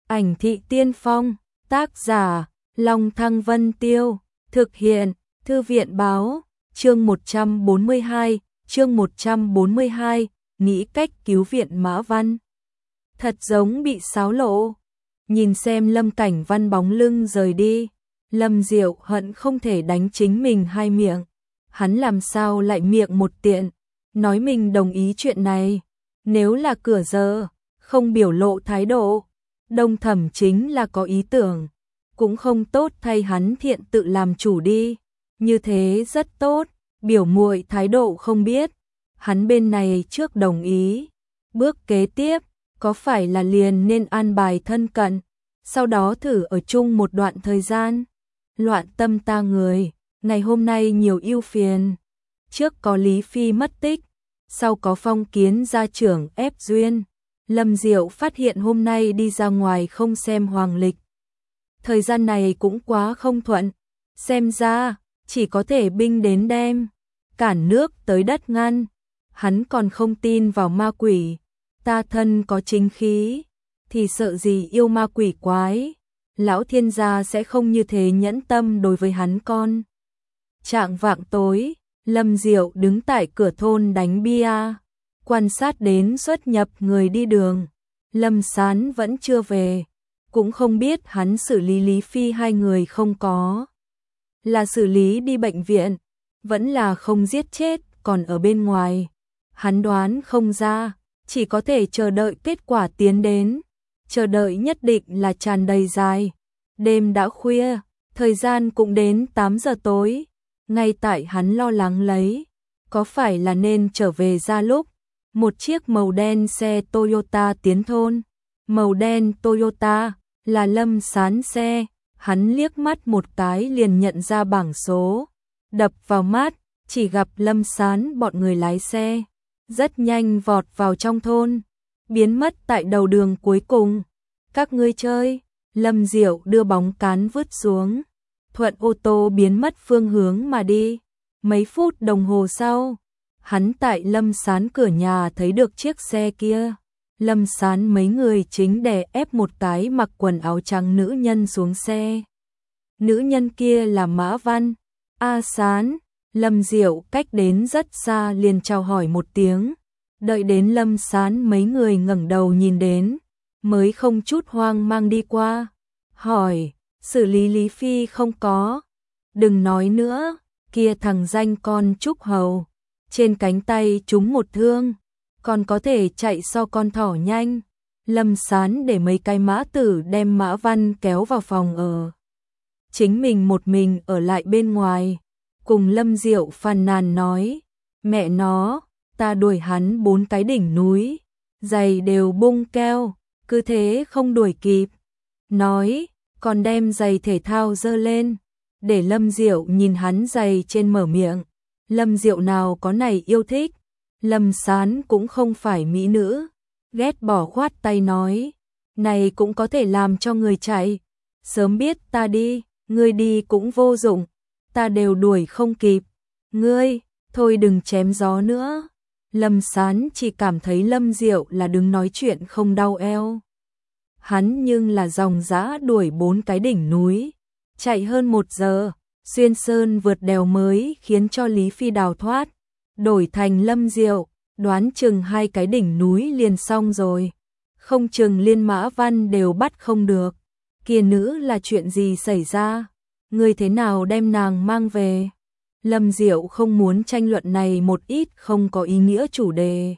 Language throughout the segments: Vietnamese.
Ảnh thị tiên phong, tác giả, Long Thăng Vân Tiêu, thực hiện, Thư viện báo, chương 142, nghĩ cách cứu viện Mã Văn. Thật giống bị xáo lộ. Nhìn xem Lâm Cảnh Văn bóng lưng rời đi, Lâm Diệu hận không thể đánh chính mình hai miệng. Hắn làm sao lại miệng một tiện, nói mình đồng ý chuyện này. Nếu là cửa giờ, không biểu lộ thái độ, Đông Thẩm chính là có ý tưởng, cũng không tốt thay hắn thiện tự làm chủ đi. Như thế rất tốt, biểu muội thái độ không biết. Hắn bên này trước đồng ý. Bước kế tiếp, có phải là liền nên an bài thân cận, sau đó thử ở chung một đoạn thời gian. Loạn tâm ta người, ngày hôm nay nhiều ưu phiền. Trước có Lý Phi mất tích, sau có phong kiến gia trưởng ép duyên. Lâm Diệu phát hiện hôm nay đi ra ngoài không xem hoàng lịch. Thời gian này cũng quá không thuận, xem ra chỉ có thể binh đến đem cản nước tới đất ngăn. Hắn còn không tin vào ma quỷ, ta thân có chính khí, thì sợ gì yêu ma quỷ quái. Lão thiên gia sẽ không như thế nhẫn tâm đối với hắn con. Chạng vạng tối, Lâm Diệu đứng tại cửa thôn đánh bia, quan sát đến xuất nhập người đi đường. Lâm Sán vẫn chưa về, cũng không biết hắn xử lý Lý Phi hai người không có. Là xử lý đi bệnh viện, vẫn là không giết chết còn ở bên ngoài. Hắn đoán không ra, chỉ có thể chờ đợi kết quả tiến đến. Chờ đợi nhất định là tràn đầy dài. Đêm đã khuya, thời gian cũng đến 8 giờ tối. Ngay tại hắn lo lắng lấy, có phải là nên trở về ra lúc, một chiếc màu đen xe Toyota tiến thôn. Màu đen Toyota là Lâm Sán xe, hắn liếc mắt một cái liền nhận ra bảng số. Đập vào mắt, chỉ gặp Lâm Sán bọn người lái xe, rất nhanh vọt vào trong thôn, biến mất tại đầu đường cuối cùng. Các ngươi chơi, Lâm Diệu đưa bóng cán vứt xuống, thuận ô tô biến mất phương hướng mà đi. Mấy phút đồng hồ sau, hắn tại Lâm Sán cửa nhà thấy được chiếc xe kia. Lâm Sán mấy người chính đè ép một cái mặc quần áo trắng nữ nhân xuống xe. Nữ nhân kia là Mã Văn. A Sán, Lâm Diệu cách đến rất xa liền chào hỏi một tiếng. Đợi đến Lâm Sán mấy người ngẩng đầu nhìn đến, mới không chút hoang mang đi qua. Hỏi, xử lý Lý Phi không có? Đừng nói nữa, kia thằng danh con Trúc Hầu, trên cánh tay trúng một thương, còn có thể chạy so con thỏ nhanh. Lâm Sán để mấy cái mã tử đem Mã Văn kéo vào phòng ở. Chính mình một mình ở lại bên ngoài, cùng Lâm Diệu phàn nàn nói, mẹ nó, ta đuổi hắn 4 cái đỉnh núi, giày đều bung keo, cứ thế không đuổi kịp. Nói, còn đem giày thể thao giơ lên, để Lâm Diệu nhìn hắn giày trên mở miệng. Lâm Diệu nào có này yêu thích. Lâm Sán cũng không phải mỹ nữ, ghét bỏ khoát tay nói, này cũng có thể làm cho người chạy. Sớm biết ta đi, ngươi đi cũng vô dụng, ta đều đuổi không kịp. Ngươi, thôi đừng chém gió nữa. Lâm Sán chỉ cảm thấy Lâm Diệu là đứng nói chuyện không đau eo. Hắn nhưng là dòng dã đuổi 4 cái đỉnh núi, chạy hơn 1 giờ, xuyên sơn vượt đèo mới khiến cho Lý Phi đào thoát. Đổi thành Lâm Diệu, đoán chừng 2 cái đỉnh núi liền xong rồi. Không chừng liên Mã Văn đều bắt không được. Kia nữ là chuyện gì xảy ra? Ngươi thế nào đem nàng mang về? Lâm Diệu không muốn tranh luận này một ít không có ý nghĩa chủ đề,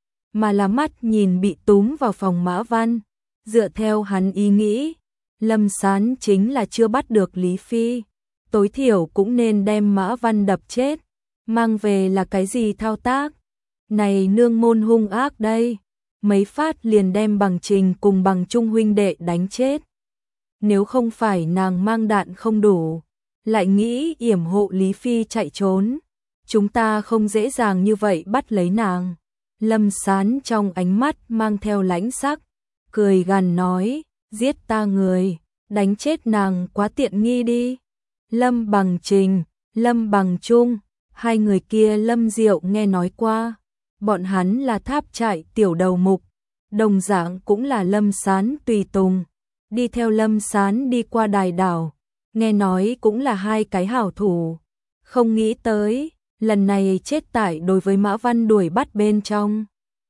mà là mắt nhìn bị túm vào phòng Mã Văn. Dựa theo hắn ý nghĩ, Lâm Sán chính là chưa bắt được Lý Phi, tối thiểu cũng nên đem Mã Văn đập chết. Mang về là cái gì thao tác? Này nương môn hung ác đây, mấy phát liền đem Bằng Trình cùng Bằng Trung huynh đệ đánh chết. Nếu không phải nàng mang đạn không đủ, lại nghĩ yểm hộ Lý Phi chạy trốn, chúng ta không dễ dàng như vậy bắt lấy nàng. Lâm Sán trong ánh mắt mang theo lãnh sắc, cười gằn nói, giết ta người, đánh chết nàng quá tiện nghi đi. Lâm Bằng Trình, Lâm Bằng Trung, hai người kia Lâm Diệu nghe nói qua, bọn hắn là tháp trại tiểu đầu mục, đồng dạng cũng là Lâm Sán tùy tùng. đi theo Lâm Sán đi qua đài đảo, nghe nói cũng là hai cái hảo thủ. Không nghĩ tới, lần này chết tại đối với Mã Văn đuổi bắt bên trong.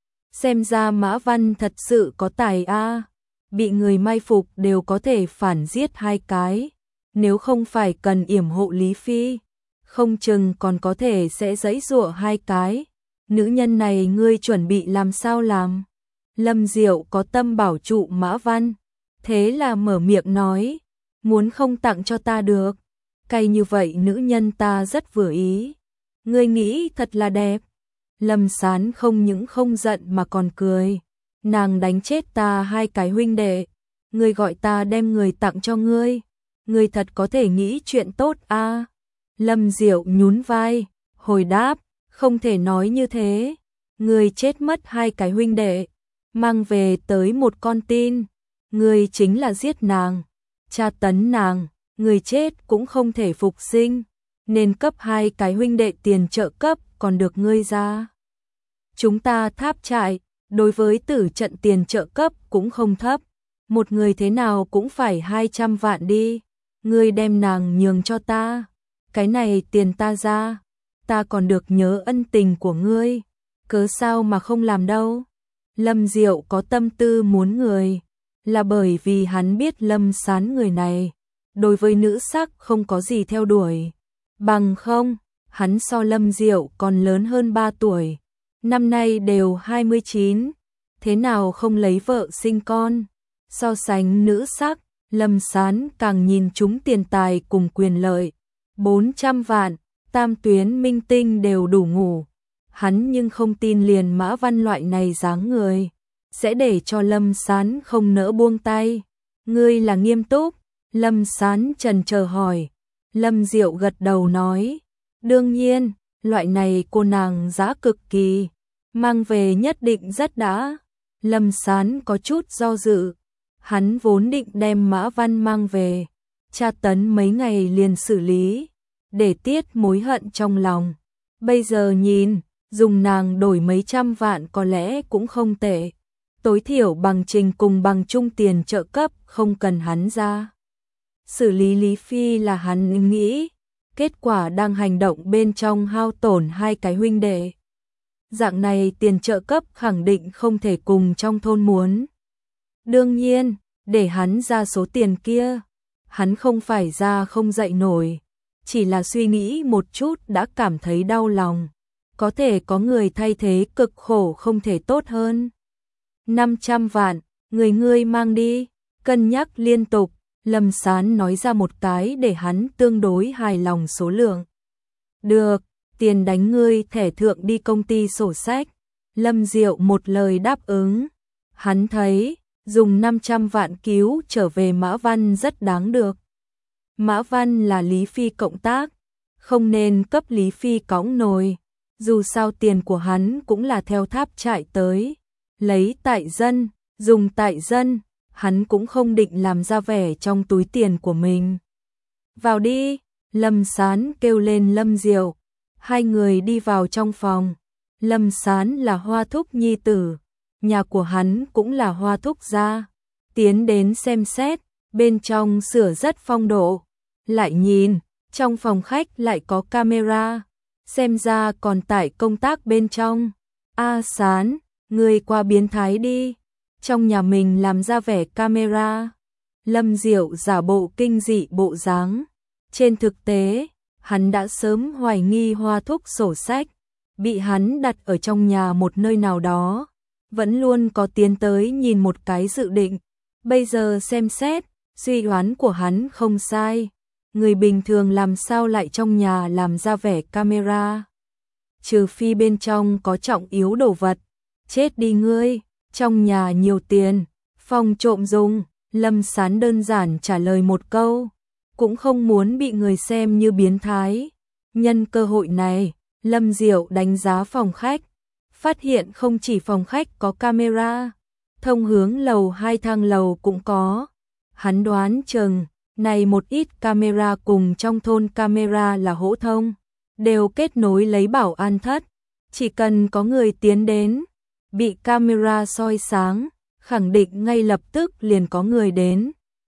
Xem ra Mã Văn thật sự có tài a, bị người mai phục đều có thể phản giết hai cái. Nếu không phải cần yểm hộ Lý Phi, không chừng còn có thể sẽ giãy giụa hai cái. Nữ nhân này ngươi chuẩn bị làm sao làm? Lâm Diệu có tâm bảo trụ Mã Văn, thế là mở miệng nói, muốn không tặng cho ta được. Cay như vậy nữ nhân ta rất vừa ý. Ngươi nghĩ thật là đẹp. Lâm Sán không những không giận mà còn cười. Nàng đánh chết ta hai cái huynh đệ. Ngươi gọi ta đem người tặng cho ngươi. Ngươi thật có thể nghĩ chuyện tốt a. Lâm Diệu nhún vai, hồi đáp, không thể nói như thế. Ngươi chết mất hai cái huynh đệ, mang về tới một con tin. Ngươi chính là giết nàng, tra tấn nàng, người chết cũng không thể phục sinh, nên cấp hai cái huynh đệ tiền trợ cấp còn được ngươi ra. Chúng ta tháp trại, đối với tử trận tiền trợ cấp cũng không thấp, một người thế nào cũng phải 200 vạn đi, ngươi đem nàng nhường cho ta, cái này tiền ta ra, ta còn được nhớ ân tình của ngươi, cớ sao mà không làm đâu. Lâm Diệu có tâm tư muốn người, là bởi vì hắn biết Lâm Sán người này, đối với nữ sắc không có gì theo đuổi. Bằng không, hắn so Lâm Diệu còn lớn hơn 3 tuổi, năm nay đều 29, thế nào không lấy vợ sinh con. So sánh nữ sắc, Lâm Sán càng nhìn chúng tiền tài cùng quyền lợi. 400 vạn, tam tuyến minh tinh đều đủ ngủ. Hắn nhưng không tin liền Mã Văn loại này dáng người sẽ để cho Lâm Sán không nỡ buông tay. Ngươi là nghiêm túc? Lâm Sán chần chờ hỏi. Lâm Diệu gật đầu nói, đương nhiên, loại này cô nàng giá cực kỳ, mang về nhất định rất đã. Lâm Sán có chút do dự, hắn vốn định đem Mã Văn mang về, tra tấn mấy ngày liền xử lý, để tiết mối hận trong lòng. Bây giờ nhìn, dùng nàng đổi mấy trăm vạn có lẽ cũng không tệ. Tối thiểu bằng trình cùng bằng chung tiền trợ cấp không cần hắn ra. Xử lý Lý Phi là hắn nghĩ, kết quả đang hành động bên trong hao tổn hai cái huynh đệ. Dạng này tiền trợ cấp khẳng định không thể cùng trong thôn muốn. Đương nhiên, để hắn ra số tiền kia, hắn không phải ra không dậy nổi, chỉ là suy nghĩ một chút đã cảm thấy đau lòng. Có thể có người thay thế cực khổ không thể tốt hơn. 500 vạn, ngươi mang đi, cân nhắc liên tục, Lâm Sán nói ra một cái để hắn tương đối hài lòng số lượng. Được, tiền đánh ngươi thẻ thượng đi công ty sổ sách. Lâm Diệu một lời đáp ứng. Hắn thấy, dùng 500 vạn cứu trở về Mã Văn rất đáng được. Mã Văn là Lý Phi cộng tác, không nên cấp Lý Phi cõng nồi. Dù sao tiền của hắn cũng là theo tháp trại tới, lấy tại dân, dùng tại dân, hắn cũng không định làm ra vẻ trong túi tiền của mình. Vào đi, Lâm Sán kêu lên Lâm Diệu, hai người đi vào trong phòng. Lâm Sán là Hoa Thúc nhi tử, nhà của hắn cũng là Hoa Thúc gia. Tiến đến xem xét, bên trong sửa rất phong độ, lại nhìn, trong phòng khách lại có camera. Xem ra còn tải công tác bên trong. A Sán, người qua biến thái đi. Trong nhà mình làm ra vẻ camera. Lâm Diệu giả bộ kinh dị bộ dáng. Trên thực tế, hắn đã sớm hoài nghi Hoa Thúc sổ sách, bị hắn đặt ở trong nhà một nơi nào đó. Vẫn luôn có tiến tới nhìn một cái dự định. Bây giờ xem xét, suy đoán của hắn không sai. Người bình thường làm sao lại trong nhà làm ra vẻ camera? Trừ phi bên trong có trọng yếu đồ vật. Chết đi ngươi, trong nhà nhiều tiền, phòng trộm dùng. Lâm Sán đơn giản trả lời một câu, cũng không muốn bị người xem như biến thái. Nhân cơ hội này, Lâm Diệu đánh giá phòng khách, phát hiện không chỉ phòng khách có camera, thông hướng lầu 2 thang lầu cũng có. Hắn đoán chừng này một ít camera cùng trong thôn camera là hỗ thông, đều kết nối lấy bảo an thất, chỉ cần có người tiến đến, bị camera soi sáng, khẳng định ngay lập tức liền có người đến,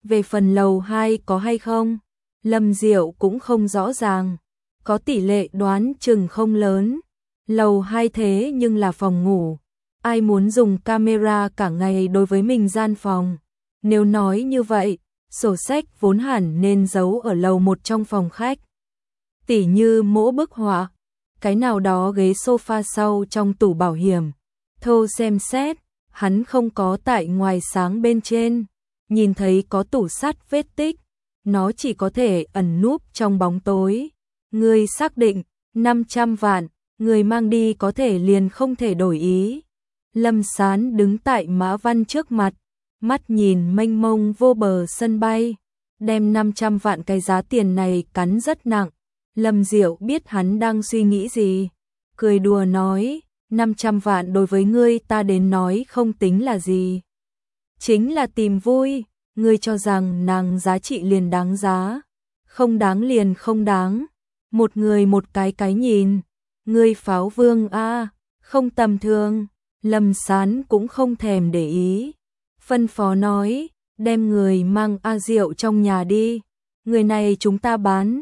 Về phần lầu 2 có hay không, Lâm Diệu cũng không rõ ràng, có tỷ lệ đoán chừng không lớn. Lầu 2 thế nhưng là phòng ngủ, ai muốn dùng camera cả ngày đối với mình gian phòng. Nếu nói như vậy, sổ sách vốn hẳn nên giấu ở lầu 1 trong phòng khách. Tỉ như mỗi bức họa, cái nào đó ghế sofa sau trong tủ bảo hiểm. Thô xem xét, hắn không có tại ngoài sáng bên trên, nhìn thấy có tủ sắt vết tích, nó chỉ có thể ẩn núp trong bóng tối. Ngươi xác định 500 vạn, người mang đi có thể liền không thể đổi ý. Lâm Sán đứng tại Mã Văn trước mặt, mắt nhìn mênh mông vô bờ sân bay, đem 500 vạn cái giá tiền này cắn rất nặng. Lâm Diệu biết hắn đang suy nghĩ gì, cười đùa nói, 500 vạn đối với ngươi ta đến nói không tính là gì. Chính là tìm vui, ngươi cho rằng nàng giá trị liền đáng giá, không đáng liền không đáng. Một người một cái nhìn, ngươi pháo vương a, không tầm thường. Lâm Sán cũng không thèm để ý, phân phó nói, đem người mang A Diệu trong nhà đi, người này chúng ta bán.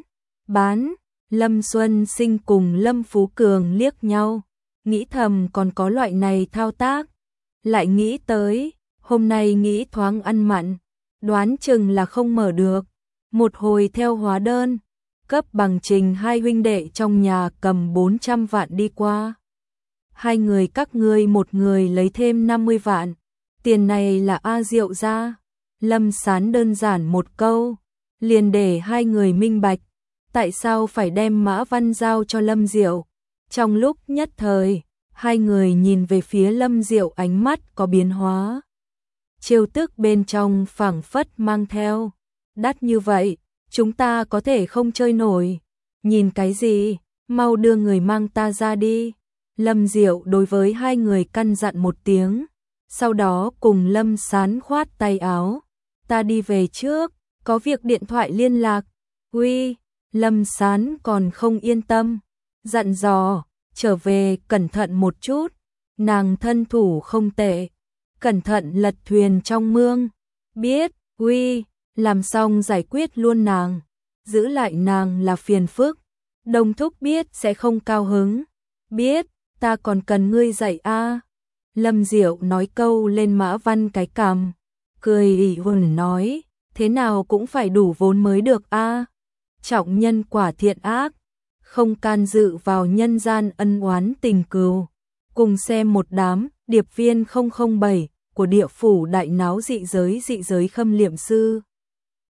Lâm Xuân Sinh cùng Lâm Phú Cường liếc nhau, nghĩ thầm còn có loại này thao tác, lại nghĩ tới, hôm nay nghĩ thoáng ăn mặn, đoán chừng là không mở được. Một hồi theo hóa đơn, cấp bằng trình hai huynh đệ trong nhà cầm 400 vạn đi qua. Hai người các ngươi một người lấy thêm 50 vạn, tiền này là A Diệu ra. Lâm Sán đơn giản một câu, liền để hai người minh bạch, tại sao phải đem Mã Văn giao cho Lâm Diệu. Trong lúc nhất thời, hai người nhìn về phía Lâm Diệu ánh mắt có biến hóa. Trêu tức bên trong phảng phất mang theo, đắt như vậy, chúng ta có thể không chơi nổi. Nhìn cái gì, mau đưa người mang ta ra đi. Lâm Diệu đối với hai người căn dặn một tiếng, sau đó cùng Lâm Sán khoát tay áo. Ta đi về trước, có việc điện thoại liên lạc. Uy, Lâm Sán còn không yên tâm, dặn dò, trở về cẩn thận một chút, nàng thân thủ không tệ, cẩn thận lật thuyền trong mương. Biết, uy, làm xong giải quyết luôn nàng, giữ lại nàng là phiền phức. Đồng thúc biết sẽ không cao hứng. Biết, ta còn cần ngươi dạy a. Lâm Diệu nói câu lên Mã Văn cái cằm, cười ỉ hồn nói, thế nào cũng phải đủ vốn mới được a. Trọng nhân quả thiện ác, không can dự vào nhân gian ân oán tình cừu. Cùng xem một đám điệp viên 007 của địa phủ đại náo dị giới khâm liệm sư.